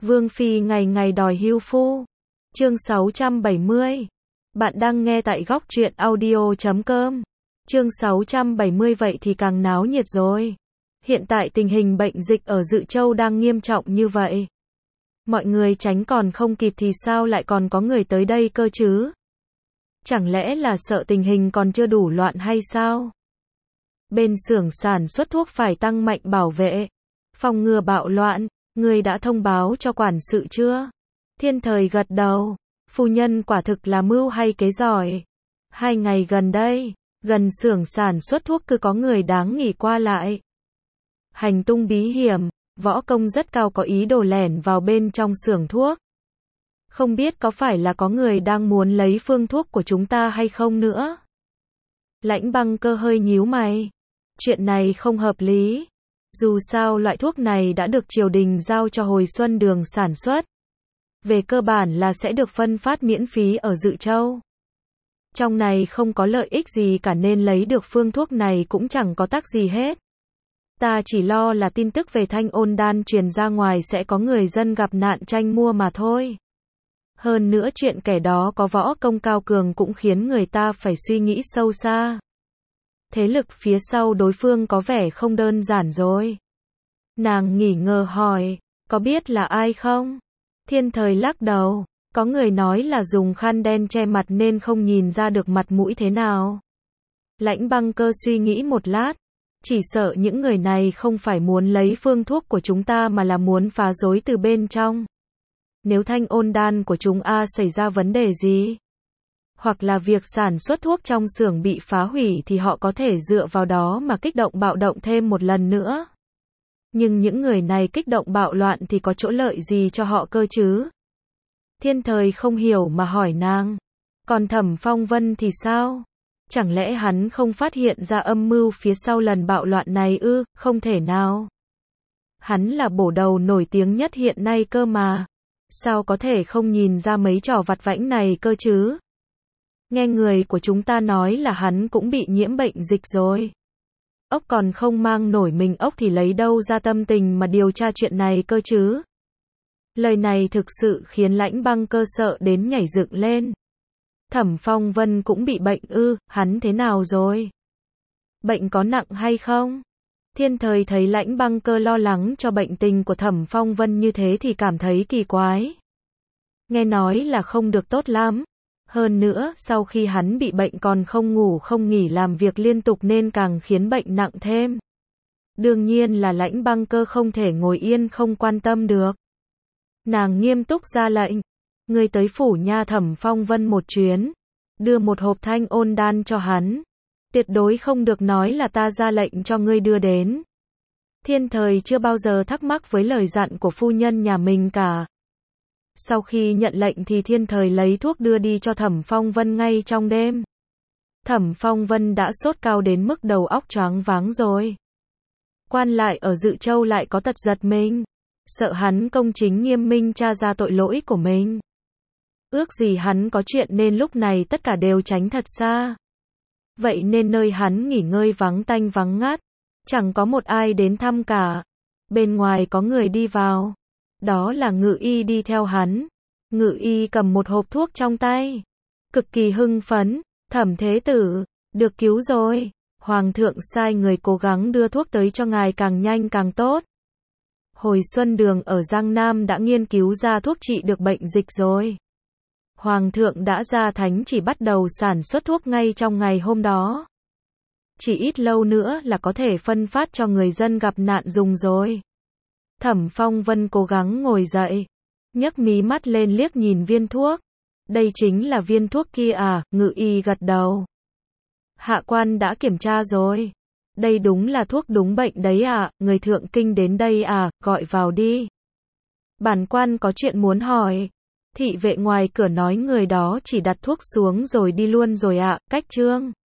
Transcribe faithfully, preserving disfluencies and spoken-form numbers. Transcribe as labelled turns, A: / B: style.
A: Vương Phi ngày ngày đòi hưu phu. Chương sáu trăm bảy mươi. Bạn đang nghe tại góc truyện audio chấm com. Chương sáu trăm bảy mươi vậy thì càng náo nhiệt rồi. Hiện tại tình hình bệnh dịch ở Dự Châu đang nghiêm trọng như vậy. Mọi người tránh còn không kịp thì sao lại còn có người tới đây cơ chứ? Chẳng lẽ là sợ tình hình còn chưa đủ loạn hay sao? Bên xưởng sản xuất thuốc phải tăng mạnh bảo vệ, phòng ngừa bạo loạn. Ngươi đã thông báo cho quản sự chưa? Thiên Thời gật đầu. Phu nhân quả thực là mưu hay kế giỏi. Hai ngày gần đây, gần xưởng sản xuất thuốc cứ có người đáng nghi qua lại. Hành tung bí hiểm, võ công rất cao có ý đồ lẻn vào bên trong xưởng thuốc. Không biết có phải là có người đang muốn lấy phương thuốc của chúng ta hay không nữa? Lãnh Băng Cơ hơi nhíu mày. Chuyện này không hợp lý. Dù sao loại thuốc này đã được triều đình giao cho Hồi Xuân Đường sản xuất. Về cơ bản là sẽ được phân phát miễn phí ở Dự Châu. Trong này không có lợi ích gì cả nên lấy được phương thuốc này cũng chẳng có tác gì hết. Ta chỉ lo là tin tức về Thanh Ôn Đan truyền ra ngoài sẽ có người dân gặp nạn tranh mua mà thôi. Hơn nữa chuyện kẻ đó có võ công cao cường cũng khiến người ta phải suy nghĩ sâu xa. Thế lực phía sau đối phương có vẻ không đơn giản rồi. Nàng nghỉ ngờ hỏi, có biết là ai không? Thiên Thời lắc đầu, có người nói là dùng khăn đen che mặt nên không nhìn ra được mặt mũi thế nào. Lãnh Băng Cơ suy nghĩ một lát, chỉ sợ những người này không phải muốn lấy phương thuốc của chúng ta mà là muốn phá rối từ bên trong. Nếu Thanh Ôn Đan của chúng a xảy ra vấn đề gì, hoặc là việc sản xuất thuốc trong xưởng bị phá hủy thì họ có thể dựa vào đó mà kích động bạo động thêm một lần nữa. Nhưng những người này kích động bạo loạn thì có chỗ lợi gì cho họ cơ chứ? Thiên Thời không hiểu mà hỏi nàng. Còn Thẩm Phong Vân thì sao? Chẳng lẽ hắn không phát hiện ra âm mưu phía sau lần bạo loạn này ư? Không thể nào. Hắn là bổ đầu nổi tiếng nhất hiện nay cơ mà. Sao có thể không nhìn ra mấy trò vặt vãnh này cơ chứ? Nghe người của chúng ta nói là hắn cũng bị nhiễm bệnh dịch rồi. Ốc còn không mang nổi mình ốc thì lấy đâu ra tâm tình mà điều tra chuyện này cơ chứ? Lời này thực sự khiến Lãnh Băng Cơ sợ đến nhảy dựng lên. Thẩm Phong Vân cũng bị bệnh ư? Hắn thế nào rồi? Bệnh có nặng hay không? Thiên Thời thấy Lãnh Băng Cơ lo lắng cho bệnh tình của Thẩm Phong Vân như thế thì cảm thấy kỳ quái. Nghe nói là không được tốt lắm. Hơn nữa, sau khi hắn bị bệnh còn không ngủ không nghỉ làm việc liên tục nên càng khiến bệnh nặng thêm. Đương nhiên là Lãnh Băng Cơ không thể ngồi yên không quan tâm được. Nàng nghiêm túc ra lệnh. Ngươi tới phủ nha Thẩm Phong Vân một chuyến. Đưa một hộp Thanh Ôn Đan cho hắn. Tuyệt đối không được nói là ta ra lệnh cho ngươi đưa đến. Thiên Thời chưa bao giờ thắc mắc với lời dặn của phu nhân nhà mình cả. Sau khi nhận lệnh thì Thiên Thời lấy thuốc đưa đi cho Thẩm Phong Vân ngay trong đêm. Thẩm Phong Vân đã sốt cao đến mức đầu óc choáng váng rồi. Quan lại ở Dự Châu lại có tật giật mình. Sợ hắn công chính nghiêm minh tra ra tội lỗi của mình. Ước gì hắn có chuyện nên lúc này tất cả đều tránh thật xa. Vậy nên nơi hắn nghỉ ngơi vắng tanh vắng ngắt. Chẳng có một ai đến thăm cả. Bên ngoài có người đi vào. Đó là Ngự Y đi theo hắn. Ngự Y cầm một hộp thuốc trong tay. Cực kỳ hưng phấn. Thẩm Thế Tử, được cứu rồi. Hoàng thượng sai người cố gắng đưa thuốc tới cho ngài càng nhanh càng tốt. Hồi Xuân Đường ở Giang Nam đã nghiên cứu ra thuốc trị được bệnh dịch rồi. Hoàng thượng đã ra thánh chỉ bắt đầu sản xuất thuốc ngay trong ngày hôm đó. Chỉ ít lâu nữa là có thể phân phát cho người dân gặp nạn dùng rồi. Thẩm Phong Vân cố gắng ngồi dậy, nhấc mí mắt lên liếc nhìn viên thuốc. Đây chính là viên thuốc kia à? Ngự Y gật đầu. Hạ quan đã kiểm tra rồi. Đây đúng là thuốc đúng bệnh đấy à? Người thượng kinh đến đây à? Gọi vào đi. Bản quan có chuyện muốn hỏi. Thị vệ ngoài cửa nói người đó chỉ đặt thuốc xuống rồi đi luôn rồi ạ. Cách trương.